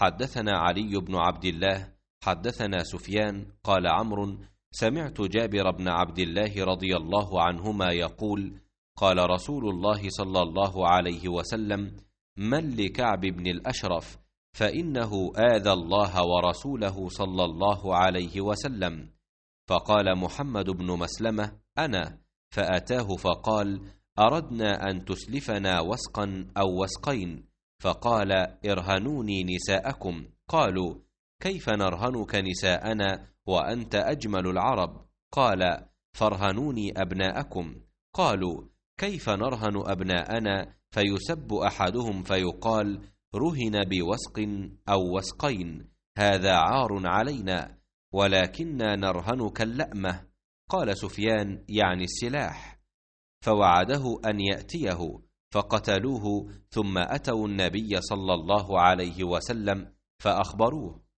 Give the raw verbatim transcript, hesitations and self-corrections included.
حدثنا علي بن عبد الله حدثنا سفيان قال عمرو سمعت جابر بن عبد الله رضي الله عنهما يقول قال رسول الله صلى الله عليه وسلم من لكعب بن الأشرف فإنه آذى الله ورسوله صلى الله عليه وسلم. فقال محمد بن مسلمة أنا، فأتاه فقال أردنا أن تسلفنا وسقا أو وسقين، فقال ارهنوني نساءكم. قالوا كيف نرهنك نساءنا وأنت أجمل العرب؟ قال فارهنوني أبناءكم. قالوا كيف نرهن أبناءنا فيسب أحدهم فيقال رهن بوسق أو وسقين، هذا عار علينا، ولكننا نرهنك اللأمة. قال سفيان يعني السلاح. فوعده أن يأتيه فقتلوه، ثم أتوا النبي صلى الله عليه وسلم فأخبروه.